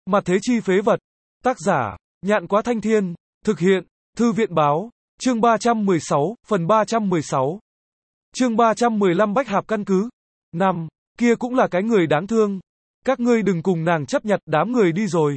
Mặt thế chi phế vật. Tác giả, Nhạn Quá Thanh Thiên. Thực hiện, Thư viện báo. Chương 316, phần 316. Chương 315 Bách Hạp căn cứ. Năm, kia cũng là cái người đáng thương. Các ngươi đừng cùng nàng chấp nhặt, đám người đi rồi.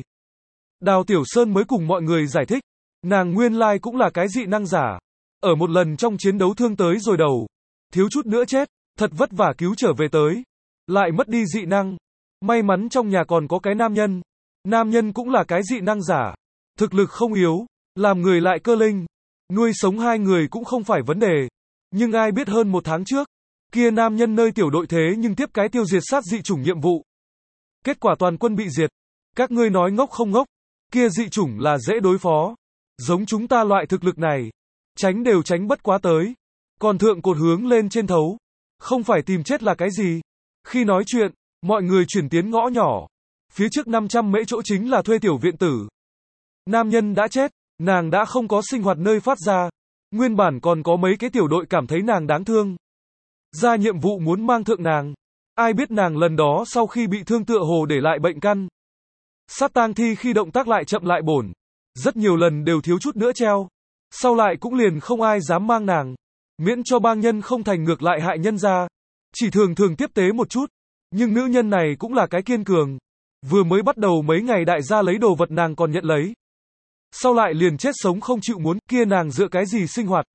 Đào Tiểu Sơn mới cùng mọi người giải thích. Nàng nguyên lai cũng là cái dị năng giả. Ở một lần trong chiến đấu thương tới rồi đầu. Thiếu chút nữa chết, thật vất vả cứu trở về tới. Lại mất đi dị năng. May mắn trong nhà còn có cái nam nhân. Nam nhân cũng là cái dị năng giả. Thực lực không yếu, làm người lại cơ linh. Nuôi sống hai người cũng không phải vấn đề. Nhưng ai biết hơn một tháng trước, kia nam nhân nơi tiểu đội thế nhưng tiếp cái tiêu diệt sát dị chủng nhiệm vụ. Kết quả toàn quân bị diệt. Các ngươi nói ngốc không ngốc, kia dị chủng là dễ đối phó. Giống chúng ta loại thực lực này, tránh đều tránh bất quá tới. Còn thượng cột hướng lên trên thấu. Không phải tìm chết là cái gì. Khi nói chuyện, mọi người chuyển tiến ngõ nhỏ. Phía trước 500 mễ chỗ chính là thuê tiểu viện tử. Nam nhân đã chết, nàng đã không có sinh hoạt nơi phát ra. Nguyên bản còn có mấy cái tiểu đội cảm thấy nàng đáng thương. Ra nhiệm vụ muốn mang thượng nàng. Ai biết nàng lần đó sau khi bị thương tựa hồ để lại bệnh căn. Sát tang thi khi động tác lại chậm lại bổn. Rất nhiều lần đều thiếu chút nữa treo. Sau lại cũng liền không ai dám mang nàng. Miễn cho bang nhân không thành ngược lại hại nhân ra. Chỉ thường thường tiếp tế một chút. Nhưng nữ nhân này cũng là cái kiên cường. Vừa mới bắt đầu mấy ngày đại gia lấy đồ vật nàng còn nhận lấy. Sau lại liền chết sống không chịu muốn, kia nàng dựa cái gì sinh hoạt.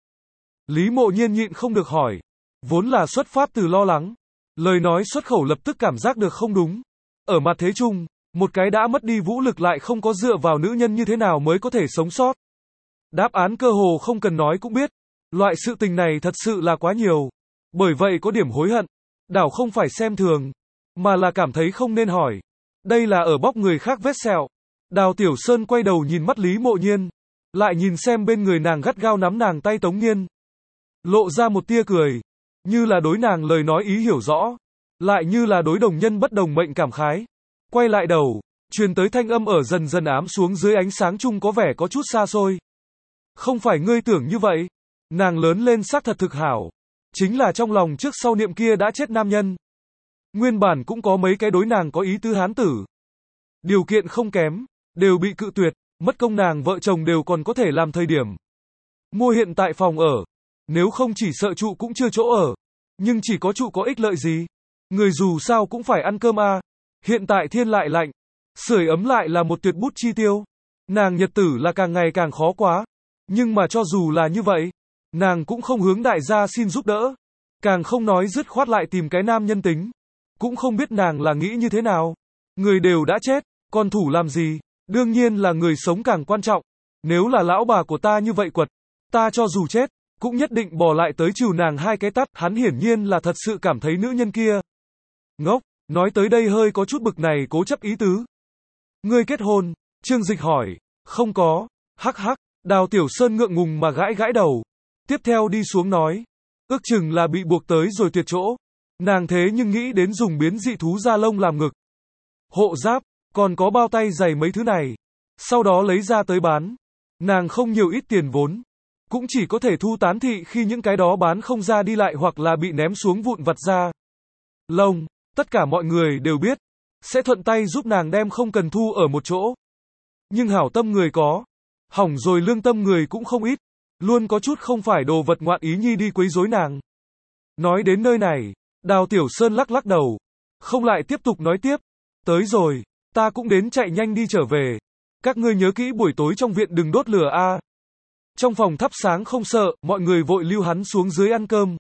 Lý Mộ Nhiên nhịn không được hỏi. Vốn là xuất phát từ lo lắng. Lời nói xuất khẩu lập tức cảm giác được không đúng. Ở mặt thế chung, một cái đã mất đi vũ lực lại không có dựa vào nữ nhân như thế nào mới có thể sống sót. Đáp án cơ hồ không cần nói cũng biết. Loại sự tình này thật sự là quá nhiều. Bởi vậy có điểm hối hận. Đảo không phải xem thường, mà là cảm thấy không nên hỏi. Đây là ở bóc người khác vết sẹo. Đào Tiểu Sơn quay đầu nhìn mắt Lý Mộ Nhiên. Lại nhìn xem bên người nàng gắt gao nắm nàng tay Tống Nhiên. Lộ ra một tia cười. Như là đối nàng lời nói ý hiểu rõ. Lại như là đối đồng nhân bất đồng mệnh cảm khái. Quay lại đầu, truyền tới thanh âm ở dần dần ám xuống dưới ánh sáng chung có vẻ có chút xa xôi. Không phải ngươi tưởng như vậy. Nàng lớn lên xác thật thực hảo. Chính là trong lòng trước sau niệm kia đã chết nam nhân. Nguyên bản cũng có mấy cái đối nàng có ý tứ hán tử. Điều kiện không kém, đều bị cự tuyệt, mất công nàng vợ chồng đều còn có thể làm thời điểm. Mua hiện tại phòng ở. Nếu không chỉ sợ trụ cũng chưa chỗ ở. Nhưng chỉ có trụ có ích lợi gì. Người dù sao cũng phải ăn cơm à. Hiện tại thiên lại lạnh. Sưởi ấm lại là một tuyệt bút chi tiêu. Nàng nhật tử là càng ngày càng khó quá. Nhưng mà cho dù là như vậy, nàng cũng không hướng đại gia xin giúp đỡ. Càng không nói dứt khoát lại tìm cái nam nhân tính. Cũng không biết nàng là nghĩ như thế nào. Người đều đã chết, còn thủ làm gì? Đương nhiên là người sống càng quan trọng. Nếu là lão bà của ta như vậy quật, ta cho dù chết, cũng nhất định bỏ lại tới trừ nàng hai cái tát. Hắn hiển nhiên là thật sự cảm thấy nữ nhân kia ngốc. Nói tới đây hơi có chút bực này cố chấp ý tứ. Ngươi kết hôn? Trương Dịch hỏi. Không có. Hắc hắc. Đào Tiểu Sơn ngượng ngùng mà gãi gãi đầu. Tiếp theo đi xuống nói. Ước chừng là bị buộc tới rồi tuyệt chỗ. Nàng thế nhưng nghĩ đến dùng biến dị thú da lông làm ngực. Hộ giáp, còn có bao tay dày mấy thứ này. Sau đó lấy ra tới bán. Nàng không nhiều ít tiền vốn. Cũng chỉ có thể thu tán thị khi những cái đó bán không ra đi lại hoặc là bị ném xuống vụn vặt ra. Lông, tất cả mọi người đều biết. Sẽ thuận tay giúp nàng đem không cần thu ở một chỗ. Nhưng hảo tâm người có. Hỏng rồi lương tâm người cũng không ít. Luôn có chút không phải đồ vật ngoạn ý nhi đi quấy rối nàng. Nói đến nơi này, Đào Tiểu Sơn lắc lắc đầu. Không lại tiếp tục nói tiếp. Tới rồi, ta cũng đến chạy nhanh đi trở về. Các ngươi nhớ kỹ buổi tối trong viện đừng đốt lửa a. Trong phòng thắp sáng không sợ, mọi người vội lưu hắn xuống dưới ăn cơm.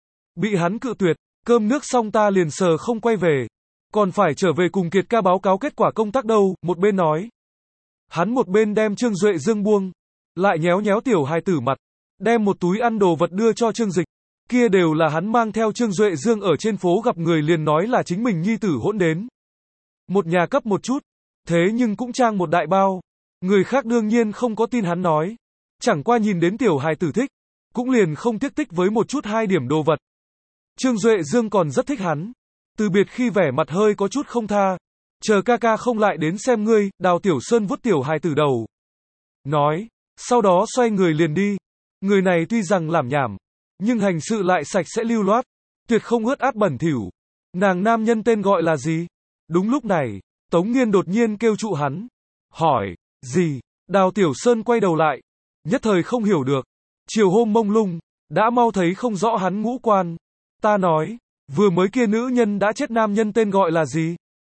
Bị hắn cự tuyệt, cơm nước xong ta liền sờ không quay về. Còn phải trở về cùng Kiệt ca báo cáo kết quả công tác đâu, một bên nói. Hắn một bên đem Trương Duệ Dương buông. Lại nhéo nhéo tiểu hài tử mặt. Đem một túi ăn đồ vật đưa cho Trương Dịch. Kia đều là hắn mang theo Trương Duệ Dương ở trên phố gặp người liền nói là chính mình nhi tử hỗn đến. Một nhà cấp một chút. Thế nhưng cũng trang một đại bao. Người khác đương nhiên không có tin hắn nói. Chẳng qua nhìn đến tiểu hài tử thích. Cũng liền không tiếc tích với một chút 2 điểm đồ vật. Trương Duệ Dương còn rất thích hắn. Từ biệt khi vẻ mặt hơi có chút không tha. Chờ ca ca không lại đến xem ngươi. Đào Tiểu Sơn vuốt tiểu hài tử đầu. Nói. Sau đó xoay người liền đi. Người này tuy rằng làm nhảm. Nhưng hành sự lại sạch sẽ lưu loát. Tuyệt không ướt át bẩn thỉu. Nàng nam nhân tên gọi là gì? Đúng lúc này. Tống Nghiên đột nhiên kêu trụ hắn. Hỏi, gì? Đào Tiểu Sơn quay đầu lại. Nhất thời không hiểu được. Chiều hôm mông lung, đã mau thấy không rõ hắn ngũ quan. Ta nói, vừa mới kia nữ nhân đã chết nam nhân tên gọi là gì?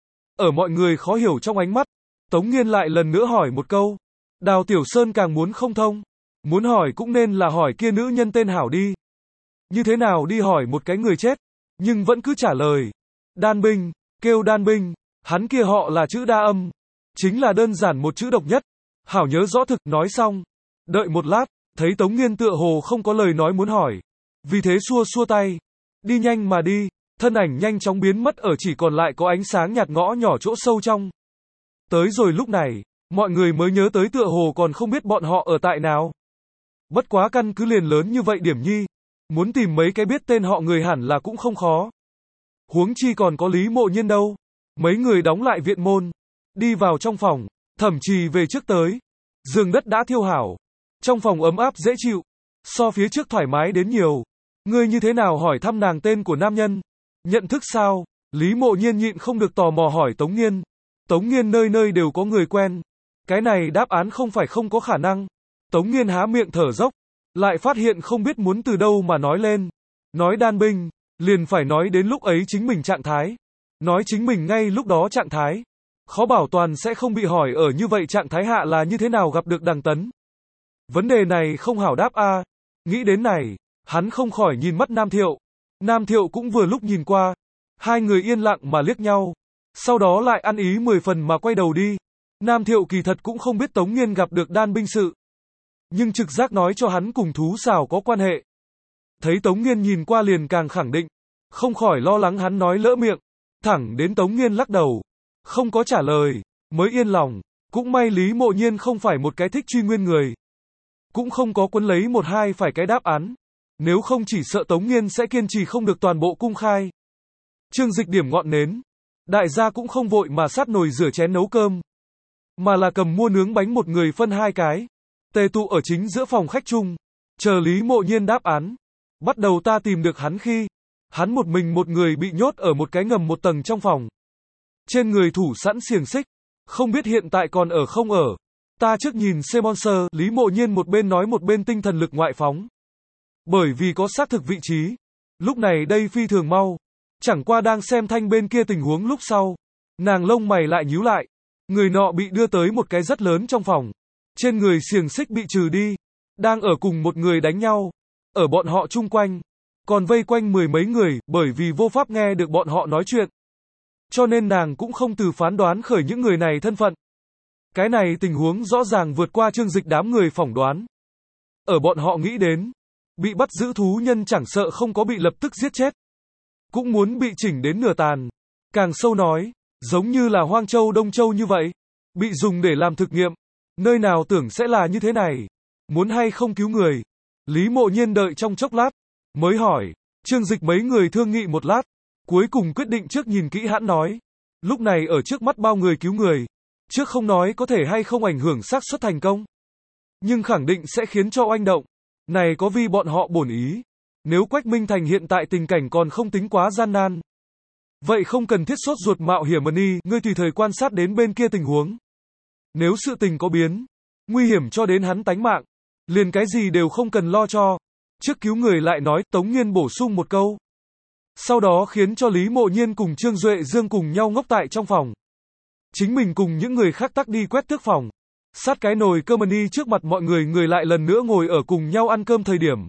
Ở mọi người khó hiểu trong ánh mắt, Tống Nghiên lại lần nữa hỏi một câu. Đào Tiểu Sơn càng muốn không thông. Muốn hỏi cũng nên là hỏi kia nữ nhân tên hảo đi. Như thế nào đi hỏi một cái người chết, nhưng vẫn cứ trả lời. Đan binh, kêu đan binh, hắn kia họ là chữ đa âm. Chính là đơn giản một chữ độc nhất. Hảo nhớ rõ thực, nói xong. Đợi một lát, thấy Tống Nghiên tựa hồ không có lời nói muốn hỏi. Vì thế xua xua tay. Đi nhanh mà đi, thân ảnh nhanh chóng biến mất ở chỉ còn lại có ánh sáng nhạt ngõ nhỏ chỗ sâu trong. Tới rồi lúc này, mọi người mới nhớ tới tựa hồ còn không biết bọn họ ở tại nào. Bất quá căn cứ liền lớn như vậy điểm nhi. Muốn tìm mấy cái biết tên họ người hẳn là cũng không khó. Huống chi còn có Lý Mộ Nhiên đâu. Mấy người đóng lại viện môn. Đi vào trong phòng, Thẩm Trì về trước tới. Giường đất đã thiêu hảo. Trong phòng ấm áp dễ chịu. So phía trước thoải mái đến nhiều. Ngươi như thế nào hỏi thăm nàng tên của nam nhân? Nhận thức sao? Lý Mộ Nhiên nhịn không được tò mò hỏi Tống Nghiên. Tống Nghiên nơi nơi đều có người quen. Cái này đáp án không phải không có khả năng. Tống Nghiên há miệng thở dốc. Lại phát hiện không biết muốn từ đâu mà nói lên. Nói đan binh, liền phải nói đến lúc ấy chính mình trạng thái. Nói chính mình ngay lúc đó trạng thái. Khó bảo toàn sẽ không bị hỏi ở như vậy trạng thái hạ là như thế nào gặp được Đằng Tấn. Vấn đề này không hảo đáp a. Nghĩ đến này, hắn không khỏi nhìn mắt Nam Thiệu. Nam Thiệu cũng vừa lúc nhìn qua. Hai người yên lặng mà liếc nhau. Sau đó lại ăn ý 10 phần mà quay đầu đi. Nam Thiệu kỳ thật cũng không biết Tống Nghiên gặp được đan binh sự. Nhưng trực giác nói cho hắn cùng thú xào có quan hệ. Thấy Tống Nghiên nhìn qua liền càng khẳng định. Không khỏi lo lắng hắn nói lỡ miệng. Thẳng đến Tống Nghiên lắc đầu. Không có trả lời. Mới yên lòng. Cũng may Lý Mộ Nhiên không phải một cái thích truy nguyên người. Cũng không có quấn lấy một hai phải cái đáp án. Nếu không chỉ sợ Tống Nghiên sẽ kiên trì không được toàn bộ cung khai. Trương Dịch điểm ngọn nến. Đại gia cũng không vội mà sát nồi rửa chén nấu cơm. Mà là cầm mua nướng bánh một người phân 2 cái. Tề tụ ở chính giữa phòng khách chung. Chờ Lý Mộ Nhiên đáp án. Bắt đầu ta tìm được hắn khi. Hắn một mình một người bị nhốt ở một cái ngầm một tầng trong phòng. Trên người thủ sẵn xiềng xích. Không biết hiện tại còn ở không ở. Ta trước nhìn Semonser, Lý Mộ Nhiên một bên nói một bên tinh thần lực ngoại phóng. Bởi vì có xác thực vị trí. Lúc này đây phi thường mau. Chẳng qua đang xem thanh bên kia tình huống lúc sau. Nàng lông mày lại nhíu lại. Người nọ bị đưa tới một cái rất lớn trong phòng. Trên người xiềng xích bị trừ đi. Đang ở cùng một người đánh nhau. Ở bọn họ chung quanh. Còn vây quanh 10 mấy người bởi vì vô pháp nghe được bọn họ nói chuyện. Cho nên nàng cũng không từ phán đoán khởi những người này thân phận. Cái này tình huống rõ ràng vượt qua Trương Dịch đám người phỏng đoán. Ở bọn họ nghĩ đến. Bị bắt giữ thú nhân chẳng sợ không có bị lập tức giết chết. Cũng muốn bị chỉnh đến nửa tàn. Càng sâu nói. Giống như là Hoang Châu Đông Châu như vậy. Bị dùng để làm thực nghiệm. Nơi nào tưởng sẽ là như thế này. Muốn hay không cứu người. Lý Mộ Nhiên đợi trong chốc lát. Mới hỏi. Trương Dịch mấy người thương nghị một lát. Cuối cùng quyết định trước nhìn kỹ hãn nói. Lúc này ở trước mắt bao người cứu người. Trước không nói có thể hay không ảnh hưởng xác suất thành công. Nhưng khẳng định sẽ khiến cho oanh động. Này có vì bọn họ bổn ý. Nếu Quách Minh Thành hiện tại tình cảnh còn không tính quá gian nan. Vậy không cần thiết sốt ruột mạo hiểm đi, ngươi tùy thời quan sát đến bên kia tình huống. Nếu sự tình có biến, nguy hiểm cho đến hắn tánh mạng, liền cái gì đều không cần lo cho. Trước cứu người lại nói, Tống Nghiên bổ sung một câu. Sau đó khiến cho Lý Mộ Nhiên cùng Trương Duệ Dương cùng nhau ngốc tại trong phòng. Chính mình cùng những người khác tắc đi quét tước phòng. Sát cái nồi cơm đi trước mặt mọi người, người lại lần nữa ngồi ở cùng nhau ăn cơm thời điểm.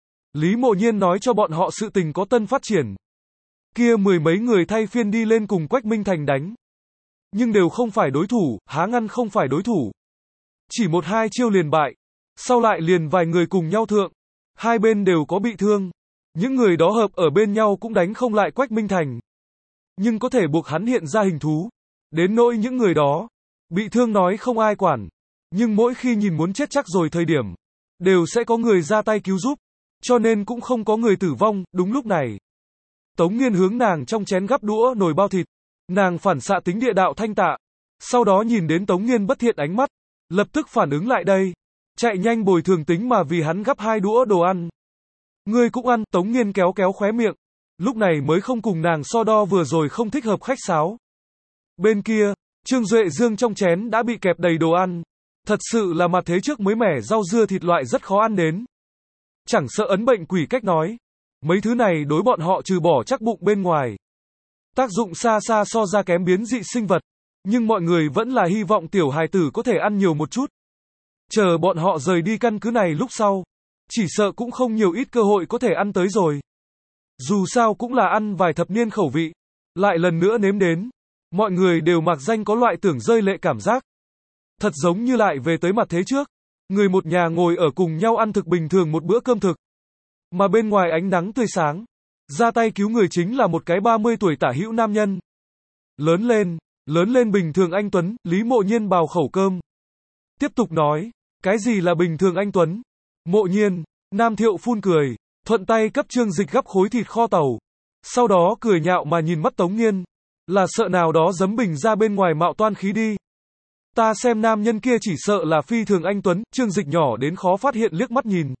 Lý Mộ Nhiên nói cho bọn họ sự tình có tân phát triển. Kia 10 mấy người thay phiên đi lên cùng Quách Minh Thành đánh. Nhưng đều không phải đối thủ, há ngăn không phải đối thủ. Chỉ 1-2 chiêu liền bại. Sau lại liền vài người cùng nhau thượng. Hai bên đều có bị thương. Những người đó hợp ở bên nhau cũng đánh không lại Quách Minh Thành. Nhưng có thể buộc hắn hiện ra hình thú. Đến nỗi những người đó. Bị thương nói không ai quản. Nhưng mỗi khi nhìn muốn chết chắc rồi thời điểm. Đều sẽ có người ra tay cứu giúp. Cho nên cũng không có người tử vong, đúng lúc này. Tống Nghiên hướng nàng trong chén gắp đũa nồi bao thịt. Nàng phản xạ tính địa đạo thanh tạ. Sau đó nhìn đến Tống Nghiên bất thiện ánh mắt. Lập tức phản ứng lại đây. Chạy nhanh bồi thường tính mà vì hắn gắp 2 đũa đồ ăn. Ngươi cũng ăn, Tống Nghiên kéo kéo khóe miệng. Lúc này mới không cùng nàng so đo vừa rồi không thích hợp khách sáo. Bên kia, Trương Duệ Dương trong chén đã bị kẹp đầy đồ ăn. Thật sự là mặt thế trước mới mẻ rau dưa thịt loại rất khó ăn đến. Chẳng sợ ấn bệnh quỷ cách nói. Mấy thứ này đối bọn họ trừ bỏ chắc bụng bên ngoài. Tác dụng xa xa so ra kém biến dị sinh vật. Nhưng mọi người vẫn là hy vọng tiểu hài tử có thể ăn nhiều một chút. Chờ bọn họ rời đi căn cứ này lúc sau. Chỉ sợ cũng không nhiều ít cơ hội có thể ăn tới rồi. Dù sao cũng là ăn vài thập niên khẩu vị. Lại lần nữa nếm đến. Mọi người đều mặc danh có loại tưởng rơi lệ cảm giác. Thật giống như lại về tới mặt thế trước. Người một nhà ngồi ở cùng nhau ăn thực bình thường một bữa cơm thực. Mà bên ngoài ánh nắng tươi sáng. Ra tay cứu người chính là một cái 30 tuổi tả hữu nam nhân. Lớn lên bình thường anh Tuấn, Lý Mộ Nhiên bào khẩu cơm. Tiếp tục nói, cái gì là bình thường anh Tuấn? Mộ Nhiên, Nam Thiệu phun cười, thuận tay cấp Trương Dịch gắp khối thịt kho tàu. Sau đó cười nhạo mà nhìn mắt Tống Nghiên, là sợ nào đó giấm bình ra bên ngoài mạo toan khí đi. Ta xem nam nhân kia chỉ sợ là phi thường anh Tuấn, Trương Dịch nhỏ đến khó phát hiện liếc mắt nhìn.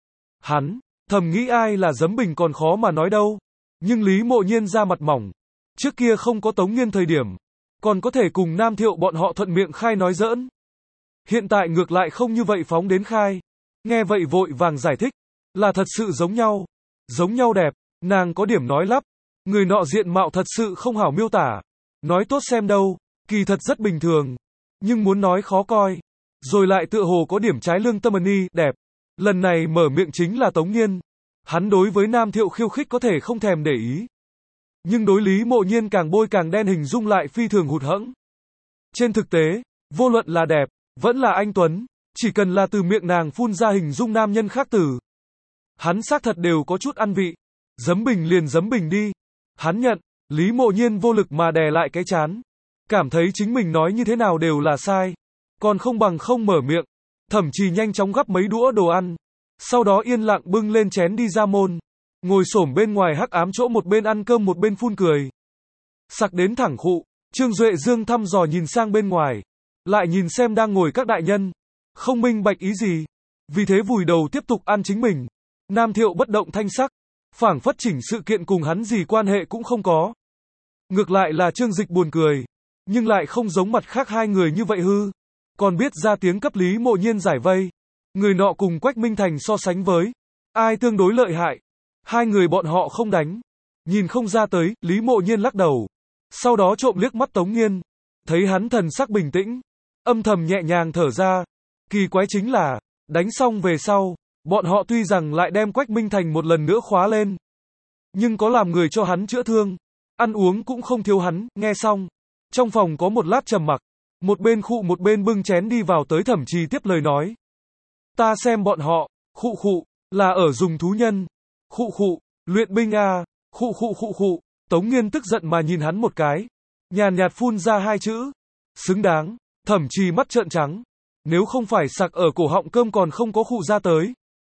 Hắn, thầm nghĩ ai là giấm bình còn khó mà nói đâu. Nhưng Lý Mộ Nhiên ra mặt mỏng. Trước kia không có Tống Nghiên thời điểm. Còn có thể cùng Nam Thiệu bọn họ thuận miệng khai nói giỡn. Hiện tại ngược lại không như vậy phóng đến khai. Nghe vậy vội vàng giải thích. Là thật sự giống nhau. Giống nhau đẹp. Nàng có điểm nói lắp. Người nọ diện mạo thật sự không hảo miêu tả. Nói tốt xem đâu. Kỳ thật rất bình thường. Nhưng muốn nói khó coi. Rồi lại tựa hồ có điểm trái lương tâm ni, đẹp. Lần này mở miệng chính là Tống Nghiên. Hắn đối với Nam Thiệu khiêu khích có thể không thèm để ý. Nhưng đối Lý Mộ Nhiên càng bôi càng đen hình dung lại phi thường hụt hẫng. Trên thực tế, vô luận là đẹp, vẫn là anh Tuấn, chỉ cần là từ miệng nàng phun ra hình dung nam nhân khác từ. Hắn xác thật đều có chút ăn vị. Giấm bình liền giấm bình đi. Hắn nhận, Lý Mộ Nhiên vô lực mà đè lại cái chán. Cảm thấy chính mình nói như thế nào đều là sai. Còn không bằng không mở miệng. Thậm chí nhanh chóng gắp mấy đũa đồ ăn. Sau đó yên lặng bưng lên chén đi ra môn. Ngồi xổm bên ngoài hắc ám chỗ một bên ăn cơm một bên phun cười. Sặc đến thẳng khụ, Trương Duệ Dương thăm dò nhìn sang bên ngoài. Lại nhìn xem đang ngồi các đại nhân. Không minh bạch ý gì. Vì thế vùi đầu tiếp tục ăn chính mình. Nam Thiệu bất động thanh sắc. Phảng phất chỉnh sự kiện cùng hắn gì quan hệ cũng không có. Ngược lại là Trương Dịch buồn cười. Nhưng lại không giống mặt khác hai người như vậy hư. Còn biết ra tiếng cấp Lý Mộ Nhiên giải vây. Người nọ cùng Quách Minh Thành so sánh với. Ai tương đối lợi hại. Hai người bọn họ không đánh. Nhìn không ra tới, Lý Mộ Nhiên lắc đầu. Sau đó trộm liếc mắt Tống Nghiên. Thấy hắn thần sắc bình tĩnh. Âm thầm nhẹ nhàng thở ra. Kỳ quái chính là, đánh xong về sau, bọn họ tuy rằng lại đem Quách Minh Thành một lần nữa khóa lên. Nhưng có làm người cho hắn chữa thương. Ăn uống cũng không thiếu hắn, nghe xong. Trong phòng có một lát trầm mặc. Một bên khụ một bên bưng chén đi vào tới Thẩm Trì tiếp lời nói. Ta xem bọn họ, khụ, là ở dùng thú nhân. Khụ, luyện binh à, khụ. Tống Nghiên tức giận mà nhìn hắn một cái. Nhàn nhạt phun ra hai chữ. Xứng đáng. Thẩm Trì mắt trợn trắng. Nếu không phải sặc ở cổ họng cơm còn không có khụ ra tới.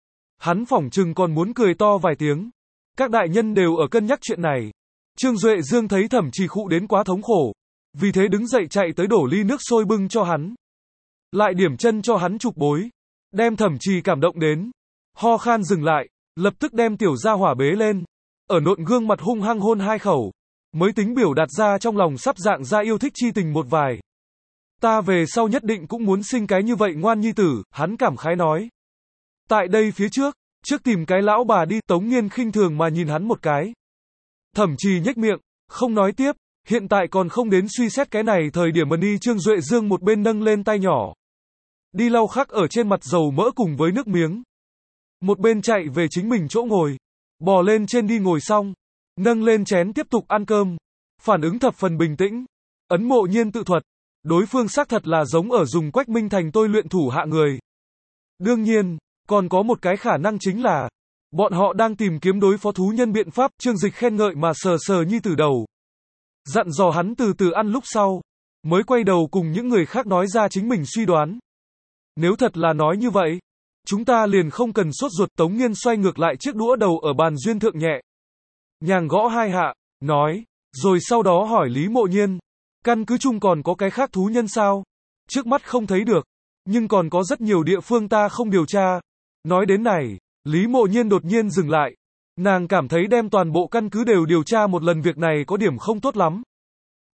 Hắn phỏng chừng còn muốn cười to vài tiếng. Các đại nhân đều ở cân nhắc chuyện này. Trương Duệ Dương thấy Thẩm Trì khụ đến quá thống khổ. Vì thế đứng dậy chạy tới đổ ly nước sôi bưng cho hắn. Lại điểm chân cho hắn chụp bối. Đem Thẩm Trì cảm động đến. Ho khan dừng lại. Lập tức đem tiểu gia hỏa bế lên. Ở nộn gương mặt hung hăng hôn hai khẩu. Mới tính biểu đạt ra trong lòng sắp dạng ra yêu thích chi tình một vài. Ta về sau nhất định cũng muốn sinh cái như vậy ngoan nhi tử, hắn cảm khái nói. Tại đây phía trước tìm cái lão bà đi. Tống Nghiên khinh thường mà nhìn hắn một cái. Thẩm Trì nhếch miệng, không nói tiếp. Hiện tại còn không đến suy xét cái này thời điểm mà đi. Trương Duệ Dương một bên nâng lên tay nhỏ. Đi lau khắc ở trên mặt dầu mỡ cùng với nước miếng. Một bên chạy về chính mình chỗ ngồi. Bò lên trên đi ngồi xong. Nâng lên chén tiếp tục ăn cơm. Phản ứng thập phần bình tĩnh. Ấn Mộ Nhiên tự thuật. Đối phương xác thật là giống ở dùng Quách Minh Thành tôi luyện thủ hạ người. Đương nhiên, còn có một cái khả năng chính là. Bọn họ đang tìm kiếm đối phó thú nhân biện pháp. Trương Dịch khen ngợi mà sờ nhi tử đầu. Dặn dò hắn từ từ ăn lúc sau. Mới quay đầu cùng những người khác nói ra chính mình suy đoán. Nếu thật là nói như vậy. Chúng ta liền không cần sốt ruột. Tống Nghiên xoay ngược lại chiếc đũa đầu ở bàn duyên thượng nhẹ. Nhàng gõ hai hạ, nói. Rồi sau đó hỏi Lý Mộ Nhiên. Căn cứ chung còn có cái khác thú nhân sao? Trước mắt không thấy được. Nhưng còn có rất nhiều địa phương ta không điều tra. Nói đến này, Lý Mộ Nhiên đột nhiên dừng lại. Nàng cảm thấy đem toàn bộ căn cứ đều điều tra một lần việc này có điểm không tốt lắm.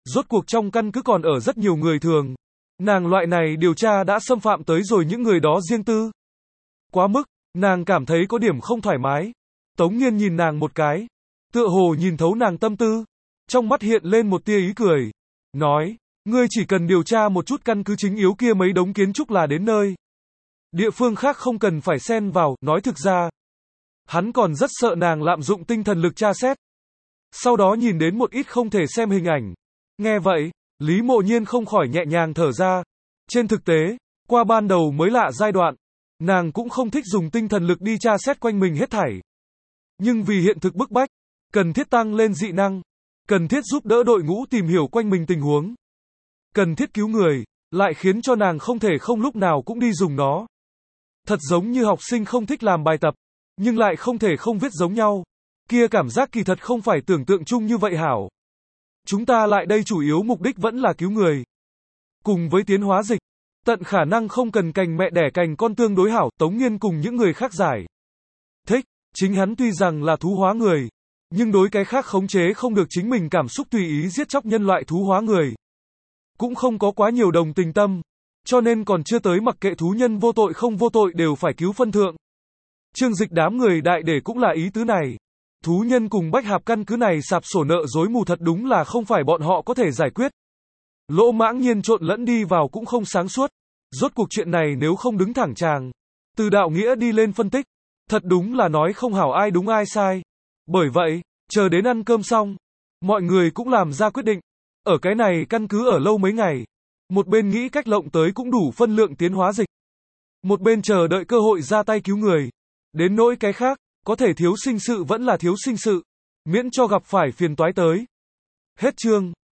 Rốt cuộc trong căn cứ còn ở rất nhiều người thường. Nàng loại này điều tra đã xâm phạm tới rồi những người đó riêng tư. Quá mức, nàng cảm thấy có điểm không thoải mái. Tống Nghiên nhìn nàng một cái, tựa hồ nhìn thấu nàng tâm tư, trong mắt hiện lên một tia ý cười, nói, ngươi chỉ cần điều tra một chút căn cứ chính yếu kia mấy đống kiến trúc là đến nơi. Địa phương khác không cần phải xen vào, nói thực ra. Hắn còn rất sợ nàng lạm dụng tinh thần lực tra xét. Sau đó nhìn đến một ít không thể xem hình ảnh. Nghe vậy, Lý Mộ Nhiên không khỏi nhẹ nhàng thở ra. Trên thực tế, qua ban đầu mới lạ giai đoạn, nàng cũng không thích dùng tinh thần lực đi tra xét quanh mình hết thảy. Nhưng vì hiện thực bức bách, cần thiết tăng lên dị năng, cần thiết giúp đỡ đội ngũ tìm hiểu quanh mình tình huống, cần thiết cứu người, lại khiến cho nàng không thể không lúc nào cũng đi dùng nó. Thật giống như học sinh không thích làm bài tập, nhưng lại không thể không viết giống nhau. Kia cảm giác kỳ thật không phải tưởng tượng chung như vậy hảo. Chúng ta lại đây chủ yếu mục đích vẫn là cứu người. Cùng với tiến hóa dịch, tận khả năng không cần cành mẹ đẻ cành con tương đối hảo, Tống Nghiên cùng những người khác giải thích, chính hắn tuy rằng là thú hóa người, nhưng đối cái khác khống chế không được chính mình cảm xúc tùy ý giết chóc nhân loại thú hóa người. Cũng không có quá nhiều đồng tình tâm, cho nên còn chưa tới mặc kệ thú nhân vô tội không vô tội đều phải cứu phân thượng. Trương Dịch đám người đại để cũng là ý tứ này. Thú nhân cùng Bách Hạp căn cứ này sạp sổ nợ dối mù thật đúng là không phải bọn họ có thể giải quyết. Lỗ Mãng Nhiên trộn lẫn đi vào cũng không sáng suốt. Rốt cuộc chuyện này nếu không đứng thẳng tràng, từ đạo nghĩa đi lên phân tích, thật đúng là nói không hảo ai đúng ai sai. Bởi vậy, chờ đến ăn cơm xong, mọi người cũng làm ra quyết định. Ở cái này căn cứ ở lâu mấy ngày. Một bên nghĩ cách lộng tới cũng đủ phân lượng tiến hóa dịch. Một bên chờ đợi cơ hội ra tay cứu người. Đến nỗi cái khác, có thể thiếu sinh sự vẫn là thiếu sinh sự. Miễn cho gặp phải phiền toái tới. Hết chương.